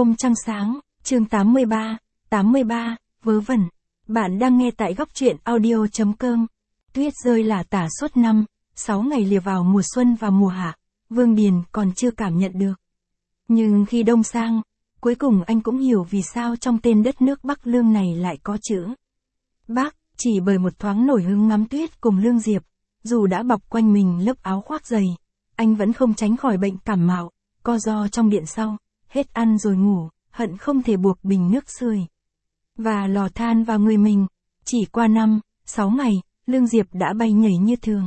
Hôm trăng sáng, chương 83, vớ vẩn. Bạn đang nghe tại góc truyện audio.com. Tuyết rơi lả tả suốt năm, 6 ngày lìa vào mùa xuân và mùa hạ, Vương Điền còn chưa cảm nhận được. Nhưng khi đông sang, cuối cùng anh cũng hiểu vì sao trong tên đất nước Bắc Lương này lại có chữ Bắc, chỉ bởi một thoáng nổi hứng ngắm tuyết cùng Lương Diệp, dù đã bọc quanh mình lớp áo khoác dày, anh vẫn không tránh khỏi bệnh cảm mạo, co ro trong điện sau, hết ăn rồi ngủ, hận không thể buộc bình nước sưởi và lò than vào người mình. Chỉ qua 5, 6 ngày, Lương Diệp đã bay nhảy như thường.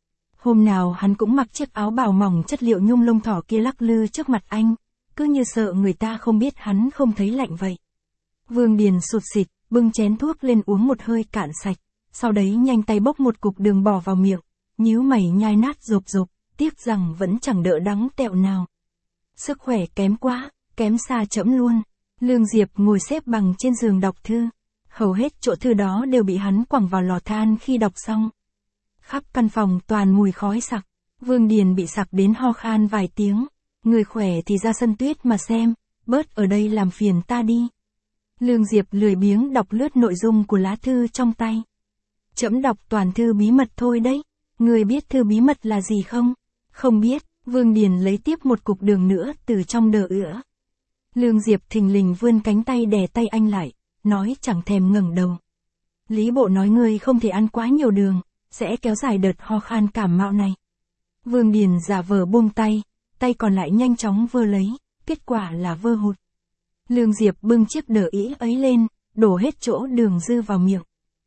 Hôm nào hắn cũng mặc chiếc áo bào mỏng chất liệu nhung lông thỏ kia lắc lư trước mặt anh, cứ như sợ người ta không biết hắn không thấy lạnh vậy. Vương Điền sụt sịt, bưng chén thuốc lên uống một hơi cạn sạch, sau đấy nhanh tay bốc một cục đường bỏ vào miệng, nhíu mày nhai nát rộp rộp, tiếc rằng vẫn chẳng đỡ đắng tẹo nào. Sức khỏe kém quá, kém xa chẫm luôn. Lương Diệp ngồi xếp bằng trên giường đọc thư. Hầu hết chỗ thư đó đều bị hắn quẳng vào lò than khi đọc xong. Khắp căn phòng toàn mùi khói sặc. Vương Điền bị sặc đến ho khan vài tiếng. Người khỏe thì ra sân tuyết mà xem, bớt ở đây làm phiền ta đi. Lương Diệp lười biếng đọc lướt nội dung của lá thư trong tay. Trẫm đọc toàn thư bí mật thôi đấy. Người biết thư bí mật là gì không? Không biết. Vương Điền lấy tiếp một cục đường nữa từ trong đờ ữa. Lương Diệp thình lình vươn cánh tay đè tay anh lại, nói chẳng thèm ngẩng đầu. Lý bộ nói ngươi không thể ăn quá nhiều đường, sẽ kéo dài đợt ho khan cảm mạo này. Vương Điền giả vờ buông tay, tay còn lại nhanh chóng vơ lấy, kết quả là vơ hụt. Lương Diệp bưng chiếc đờ ĩ ấy lên, đổ hết chỗ đường dư vào miệng.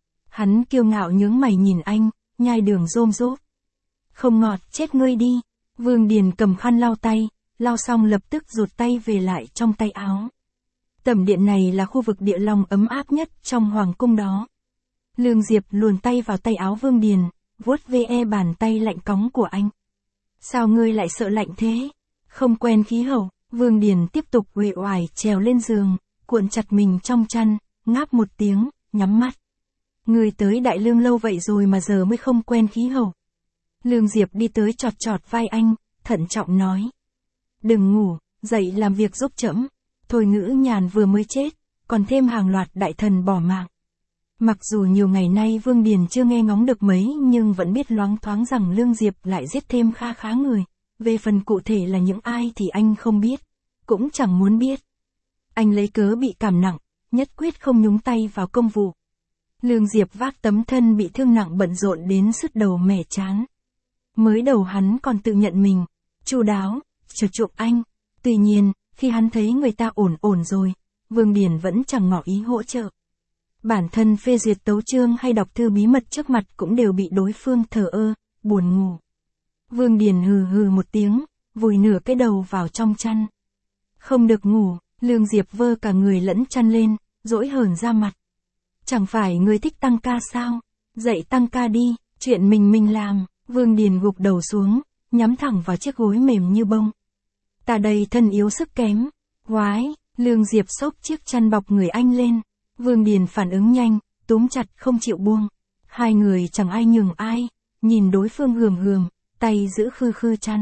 Hắn kiêu ngạo nhướng mày nhìn anh, nhai đường rôm rốp. Không ngọt chết ngươi đi. Vương Điền cầm khăn lau tay, lau xong lập tức rụt tay về lại trong tay áo. Tẩm điện này là khu vực địa long ấm áp nhất trong hoàng cung đó. Lương Diệp luồn tay vào tay áo Vương Điền, vuốt ve bàn tay lạnh cóng của anh. Sao ngươi lại sợ lạnh thế? Không quen khí hậu. Vương Điền tiếp tục uể oải trèo lên giường, cuộn chặt mình trong chăn, ngáp một tiếng, nhắm mắt. Ngươi tới Đại Lương lâu vậy rồi mà giờ mới không quen khí hậu. Lương Diệp đi tới chọt chọt vai anh, thận trọng nói. Đừng ngủ, dậy làm việc giúp trẫm. Thôi Ngữ Nhàn vừa mới chết, còn thêm hàng loạt đại thần bỏ mạng. Mặc dù nhiều ngày nay Vương Điền chưa nghe ngóng được mấy nhưng vẫn biết loáng thoáng rằng Lương Diệp lại giết thêm kha khá người. Về phần cụ thể là những ai thì anh không biết, cũng chẳng muốn biết. Anh lấy cớ bị cảm nặng, nhất quyết không nhúng tay vào công vụ. Lương Diệp vác tấm thân bị thương nặng bận rộn đến sứt đầu mẻ chán. Mới đầu hắn còn tự nhận mình chu đáo, chiều chuộng anh. Tuy nhiên, khi hắn thấy người ta ổn rồi, Vương Điền vẫn chẳng ngỏ ý hỗ trợ. Bản thân phê duyệt tấu chương hay đọc thư bí mật trước mặt cũng đều bị đối phương thờ ơ, buồn ngủ. Vương Điền hừ hừ một tiếng, vùi nửa cái đầu vào trong chăn. Không được ngủ, Lương Diệp vơ cả người lẫn chăn lên, dỗi hờn ra mặt. Chẳng phải người thích tăng ca sao? Dậy tăng ca đi, chuyện mình làm. Vương Điền gục đầu xuống, nhắm thẳng vào chiếc gối mềm như bông. Ta đây thân yếu sức kém. Quái, Lương Diệp xốc chiếc chăn bọc người anh lên. Vương Điền phản ứng nhanh, túm chặt không chịu buông. Hai người chẳng ai nhường ai, nhìn đối phương hườm, tay giữ khư chăn.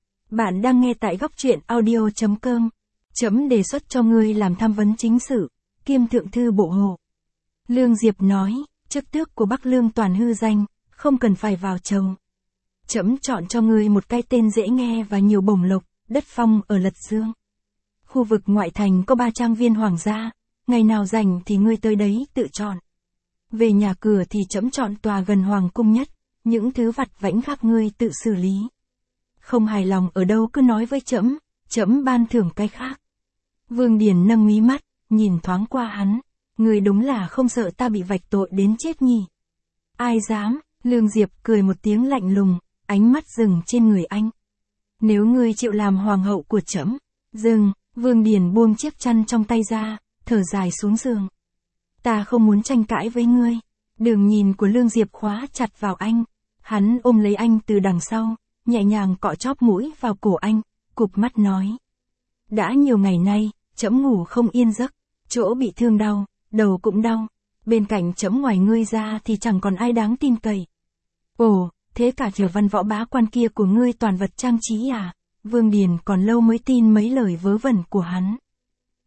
Bạn đang nghe tại góc truyện audio.com. Trẫm đề xuất cho ngươi làm tham vấn chính sự, kiêm thượng thư bộ hộ. Lương Diệp nói, chức tước của Bắc Lương toàn hư danh, không cần phải vào chầu. Trẫm chọn cho ngươi một cái tên dễ nghe và nhiều bổng lộc, đất phong ở Lật Dương. Khu vực ngoại thành có 3 trang viên hoàng gia, ngày nào rảnh thì ngươi tới đấy tự chọn. Về nhà cửa thì trẫm chọn tòa gần hoàng cung nhất, những thứ vặt vãnh khác ngươi tự xử lý. Không hài lòng ở đâu cứ nói với trẫm ban thưởng cái khác. Vương Điền nâng mí mắt, nhìn thoáng qua hắn, ngươi đúng là không sợ ta bị vạch tội đến chết nhỉ? Ai dám? Lương Diệp cười một tiếng lạnh lùng, ánh mắt dừng trên người anh. Nếu ngươi chịu làm hoàng hậu của trẫm. Dừng. Vương Điền buông chiếc chăn trong tay ra, thở dài xuống giường. Ta không muốn tranh cãi với ngươi. Đường nhìn của Lương Diệp khóa chặt vào anh. Hắn ôm lấy anh từ đằng sau, nhẹ nhàng cọ chóp mũi vào cổ anh, cụp mắt nói. Đã nhiều ngày nay, trẫm ngủ không yên giấc, chỗ bị thương đau, đầu cũng đau. Bên cạnh trẫm ngoài ngươi ra thì chẳng còn ai đáng tin cậy. Ồ, thế cả Trở Văn võ bá quan kia của ngươi toàn vật trang trí à? Vương Điền còn lâu mới tin mấy lời vớ vẩn của hắn.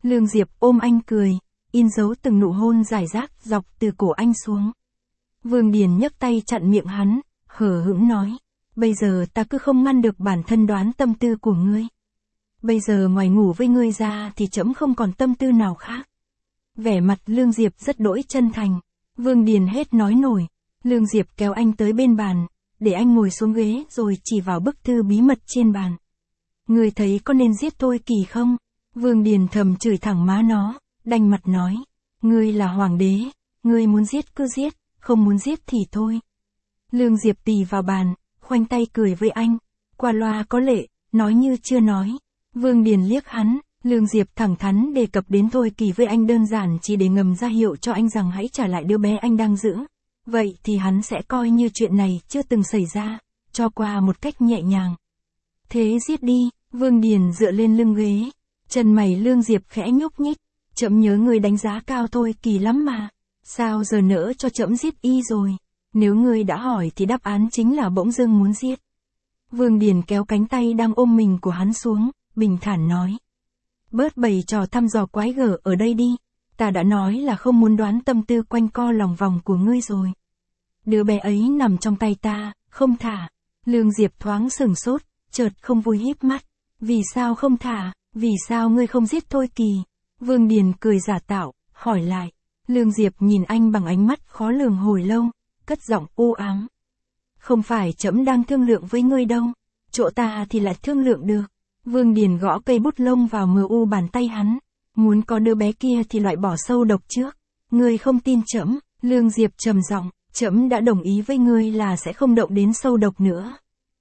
Lương Diệp ôm anh cười, in dấu từng nụ hôn rải rác dọc từ cổ anh xuống. Vương Điền nhấc tay chặn miệng hắn, hờ hững nói. Bây giờ ta cứ không ngăn được bản thân đoán tâm tư của ngươi. Bây giờ ngoài ngủ với ngươi ra thì trẫm không còn tâm tư nào khác. Vẻ mặt Lương Diệp rất đỗi chân thành. Vương Điền hết nói nổi. Lương Diệp kéo anh tới bên bàn, để anh ngồi xuống ghế rồi chỉ vào bức thư bí mật trên bàn. Ngươi thấy có nên giết Thôi Kỳ không? Vương Điền thầm chửi thẳng má nó, đanh mặt nói. Ngươi là hoàng đế, ngươi muốn giết cứ giết, không muốn giết thì thôi. Lương Diệp tì vào bàn, khoanh tay cười với anh. Qua loa có lệ, nói như chưa nói. Vương Điền liếc hắn, Lương Diệp thẳng thắn đề cập đến Thôi Kỳ với anh đơn giản chỉ để ngầm ra hiệu cho anh rằng hãy trả lại đứa bé anh đang giữ. Vậy thì hắn sẽ coi như chuyện này chưa từng xảy ra, cho qua một cách nhẹ nhàng. Thế giết đi, Vương Điền dựa lên lưng ghế. Chân mày Lương Diệp khẽ nhúc nhích. Trẫm nhớ người đánh giá cao Thôi Kỳ lắm mà. Sao giờ nỡ cho trẫm giết y rồi? Nếu ngươi đã hỏi thì đáp án chính là bỗng dưng muốn giết. Vương Điền kéo cánh tay đang ôm mình của hắn xuống, bình thản nói. Bớt bày trò thăm dò quái gở ở đây đi. Ta đã nói là không muốn đoán tâm tư quanh co lòng vòng của ngươi rồi. Đứa bé ấy nằm trong tay ta, không thả. Lương Diệp thoáng sửng sốt, chợt không vui híp mắt. Vì sao không thả? Vì sao ngươi không giết Thôi Kỳ? Vương Điền cười giả tạo, hỏi lại. Lương Diệp nhìn anh bằng ánh mắt khó lường hồi lâu, cất giọng u ám. Không phải trẫm đang thương lượng với ngươi đâu. Chỗ ta thì lại thương lượng được. Vương Điền gõ cây bút lông vào mờ u bàn tay hắn. Muốn có đứa bé kia thì loại bỏ sâu độc trước. Ngươi không tin trẫm? Lương Diệp trầm giọng. Trẫm đã đồng ý với ngươi là sẽ không động đến sâu độc nữa.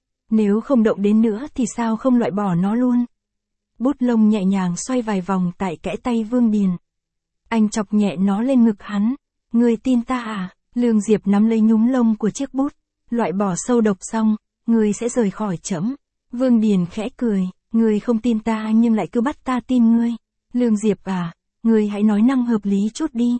Nếu không động đến nữa thì sao không loại bỏ nó luôn? Bút lông nhẹ nhàng xoay vài vòng tại kẽ tay Vương Điền. Anh chọc nhẹ nó lên ngực hắn. Ngươi tin ta à? Lương Diệp nắm lấy nhúm lông của chiếc bút. Loại bỏ sâu độc xong, ngươi sẽ rời khỏi trẫm. Vương Điền khẽ cười. Ngươi không tin ta nhưng lại cứ bắt ta tin ngươi. Lương Diệp à, ngươi hãy nói năng hợp lý chút đi.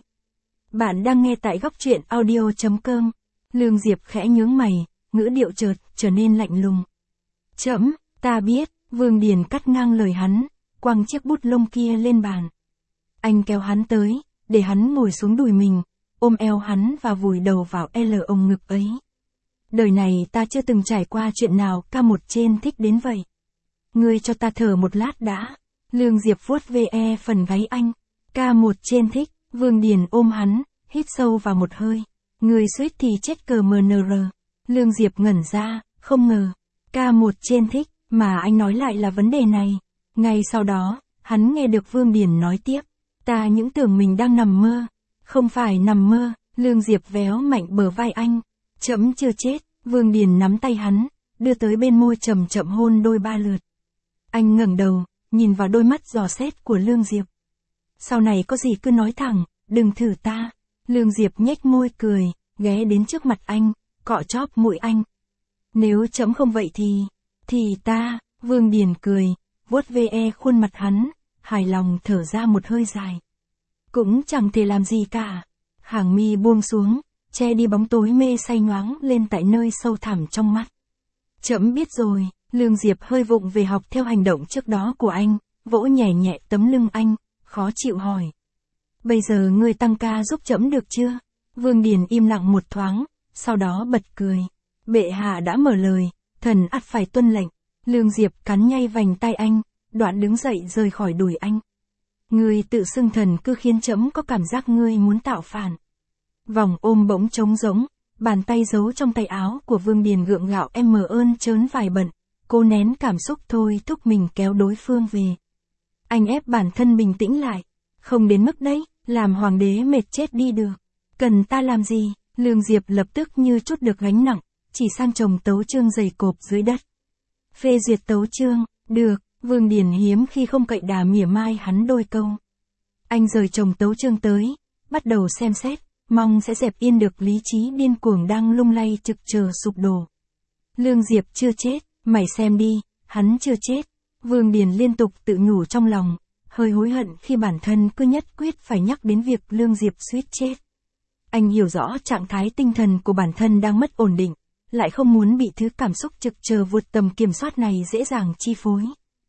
Bạn đang nghe tại góc truyện audio.com. Lương Diệp khẽ nhướng mày, ngữ điệu chợt trở nên lạnh lùng. Trẫm, ta biết. Vương Điền cắt ngang lời hắn, quăng chiếc bút lông kia lên bàn. Anh kéo hắn tới, để hắn ngồi xuống đùi mình, ôm eo hắn và vùi đầu vào ôm ngực ấy. Đời này ta chưa từng trải qua chuyện nào ca một trên thích đến vậy. Ngươi cho ta thở một lát đã. Lương Diệp vuốt ve phần gáy anh. Ca một trên thích. Vương Điền ôm hắn, hít sâu vào một hơi. Ngươi suýt thì chết cờ MNR. Lương Diệp ngẩn ra, không ngờ. Ca một trên thích, mà anh nói lại là vấn đề này. Ngay sau đó, hắn nghe được Vương Điền nói tiếp. Ta những tưởng mình đang nằm mơ. Không phải nằm mơ. Lương Diệp véo mạnh bờ vai anh. Trẫm chưa chết. Vương Điền nắm tay hắn, đưa tới bên môi chậm chậm hôn đôi ba lượt. Anh ngẩng đầu, nhìn vào đôi mắt dò xét của Lương Diệp. Sau này có gì cứ nói thẳng, đừng thử ta. Lương Diệp nhếch môi cười, ghé đến trước mặt anh, cọ chóp mũi anh. Nếu trẫm không vậy thì ta. Vương Điền cười, vuốt ve khuôn mặt hắn, hài lòng thở ra một hơi dài. Cũng chẳng thể làm gì cả. Hàng mi buông xuống, che đi bóng tối mê say nhoáng lên tại nơi sâu thẳm trong mắt. Trẫm biết rồi. Lương Diệp hơi vụng về học theo hành động trước đó của anh, vỗ nhẹ nhẹ tấm lưng anh, khó chịu hỏi. Bây giờ ngươi tăng ca giúp trẫm được chưa? Vương Điền im lặng một thoáng, sau đó bật cười. Bệ hạ đã mở lời, thần ắt phải tuân lệnh. Lương Diệp cắn nhay vành tay anh, đoạn đứng dậy rời khỏi đùi anh. Ngươi tự xưng thần cứ khiến trẫm có cảm giác ngươi muốn tạo phản. Vòng ôm bỗng trống rỗng, bàn tay giấu trong tay áo của Vương Điền gượng gạo ơn trớn vài bận. Cô nén cảm xúc thôi thúc mình kéo đối phương về. Anh ép bản thân bình tĩnh lại. Không đến mức đấy, làm hoàng đế mệt chết đi được. Cần ta làm gì? Lương Diệp lập tức như trút được gánh nặng, chỉ sang chồng tấu chương dày cộp dưới đất. Phê duyệt tấu chương, được. Vương Điền hiếm khi không cậy đà mỉa mai hắn đôi câu. Anh rời chồng tấu chương tới, bắt đầu xem xét, mong sẽ dẹp yên được lý trí điên cuồng đang lung lay trực chờ sụp đổ. Lương Diệp chưa chết. Mày xem đi, hắn chưa chết. Vương Điền liên tục tự nhủ trong lòng, hơi hối hận khi bản thân cứ nhất quyết phải nhắc đến việc Lương Diệp suýt chết. Anh hiểu rõ trạng thái tinh thần của bản thân đang mất ổn định, lại không muốn bị thứ cảm xúc trực chờ vượt tầm kiểm soát này dễ dàng chi phối.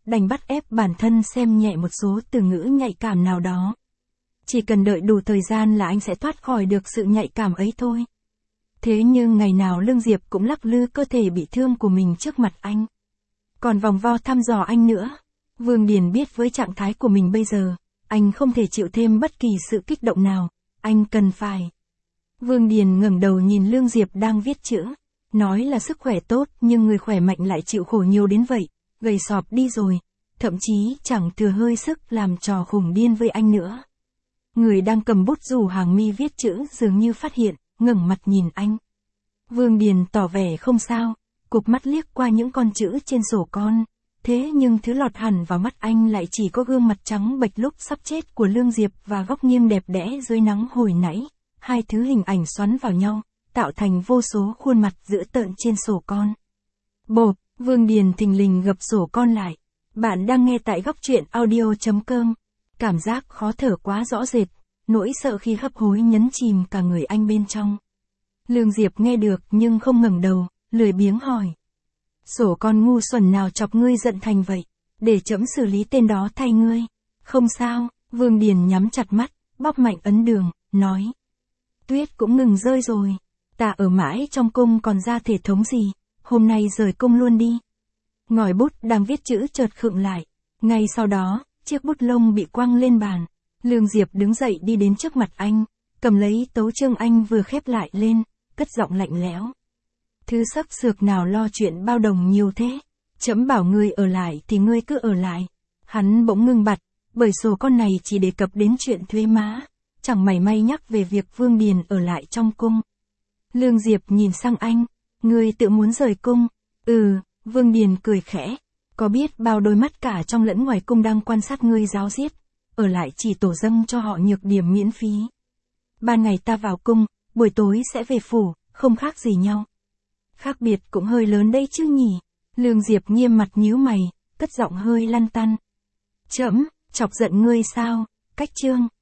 đành bắt ép bản thân xem nhẹ một số từ ngữ nhạy cảm nào đó. Chỉ cần đợi đủ thời gian là anh sẽ thoát khỏi được sự nhạy cảm ấy thôi. Thế nhưng ngày nào Lương Diệp cũng lắc lư cơ thể bị thương của mình trước mặt anh. Còn vòng vo thăm dò anh nữa. Vương Điền biết với trạng thái của mình bây giờ, anh không thể chịu thêm bất kỳ sự kích động nào, anh cần phải. Vương Điền ngẩng đầu nhìn Lương Diệp đang viết chữ. Nói là sức khỏe tốt nhưng người khỏe mạnh lại chịu khổ nhiều đến vậy, gầy sọp đi rồi, thậm chí chẳng thừa hơi sức làm trò khủng điên với anh nữa. Người đang cầm bút rủ hàng mi viết chữ dường như phát hiện, ngẩng mặt nhìn anh. Vương Điền tỏ vẻ không sao, cụp mắt liếc qua những con chữ trên sổ con. Thế nhưng thứ lọt hẳn vào mắt anh lại chỉ có gương mặt trắng bệch lúc sắp chết của Lương Diệp và góc nghiêng đẹp đẽ dưới nắng hồi nãy. Hai thứ hình ảnh xoắn vào nhau, tạo thành vô số khuôn mặt dữ tợn trên sổ con. Bộp, Vương Điền thình lình gập sổ con lại. Bạn đang nghe tại góc truyện audio.com. Cảm giác khó thở quá rõ rệt, nỗi sợ khi hấp hối nhấn chìm cả người anh bên trong. Lương Diệp nghe được nhưng không ngẩng đầu, lười biếng hỏi. Sổ con ngu xuẩn nào chọc ngươi giận thành vậy, để trẫm xử lý tên đó thay ngươi. Không sao, Vương Điền nhắm chặt mắt, bóp mạnh ấn đường, nói. Tuyết cũng ngừng rơi rồi. Ta ở mãi trong cung còn ra thể thống gì, hôm nay rời cung luôn đi. Ngòi bút đang viết chữ chợt khựng lại. Ngay sau đó, chiếc bút lông bị quăng lên bàn. Lương Diệp đứng dậy đi đến trước mặt anh, cầm lấy tấu chương anh vừa khép lại lên, cất giọng lạnh lẽo. Thứ sắc sược nào lo chuyện bao đồng nhiều thế, trẫm bảo ngươi ở lại thì ngươi cứ ở lại. Hắn bỗng ngưng bặt, bởi sổ con này chỉ đề cập đến chuyện thuế má, chẳng mảy may nhắc về việc Vương Điền ở lại trong cung. Lương Diệp nhìn sang anh, ngươi tự muốn rời cung. Vương Điền cười khẽ, có biết bao đôi mắt cả trong lẫn ngoài cung đang quan sát ngươi ráo riết, ở lại chỉ tổ dâng cho họ nhược điểm miễn phí. Ban ngày ta vào cung, buổi tối sẽ về phủ, không khác gì nhau. Khác biệt cũng hơi lớn đây chứ nhỉ. Lương Diệp nghiêm mặt nhíu mày, cất giọng hơi lăn tăn. Trẫm, chọc giận ngươi sao? Cách chương.